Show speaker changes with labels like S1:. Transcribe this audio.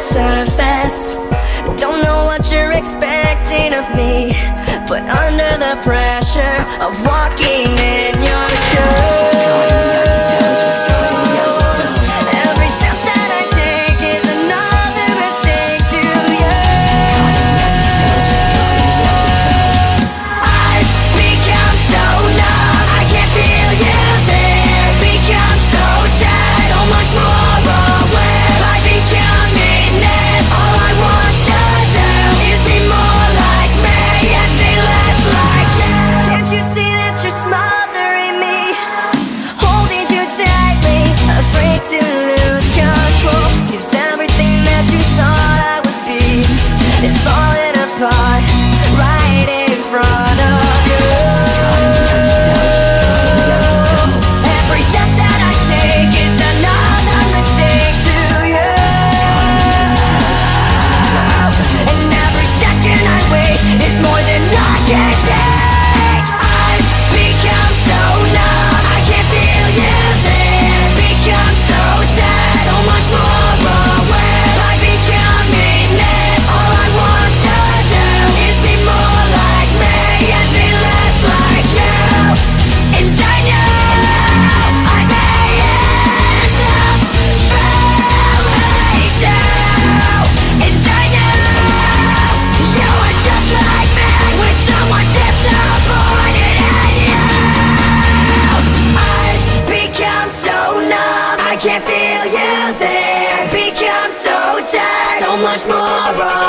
S1: surface. Don't know what you're expecting of me, but under the pressure of walking in your shoes, every step that I take is another mistake to you. I've become so numb, I can't feel you there. Become so tired, so much more aware. I become meanness. All I want to do is be more like me and be less like you. Can't you see that you're smothering me, holding too tightly, afraid to lose control? 'Cause everything that you thought I would be is falling apart right in front of you. Every step that I take is another mistake to you, and every second I waste is more than I can take. I've become so numb, I can't feel you there. Become so tired, so much more aware. I become meanness. All I want to do is be more like me and be less like you. And I know I may end up falling down. And I know you are just like me, with someone disappointed in you. I've become so numb, I can't feel you there. Become so tired, so much more